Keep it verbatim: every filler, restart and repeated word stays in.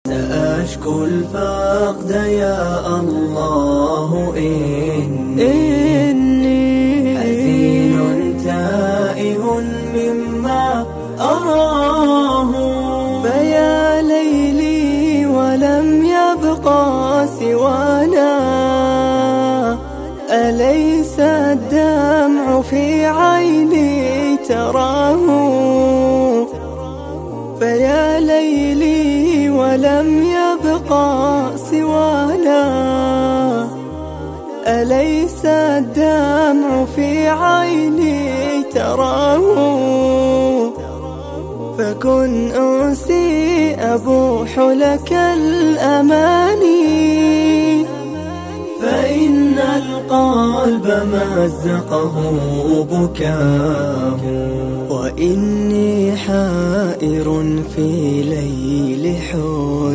سأشكو الفقد يا الله إني, إني حزين تائه مما أراه. فيا ليلي ولم يبقى سوانا، أليس الدمع في عيني تراه؟ فيا ليلي ولم يبقى سوانا، أليس الدمع في عيني تراه؟ فكن أنسي أبوح لك الأماني، فإن القلب مزقه بكاه. وإني حائر في ليل حزن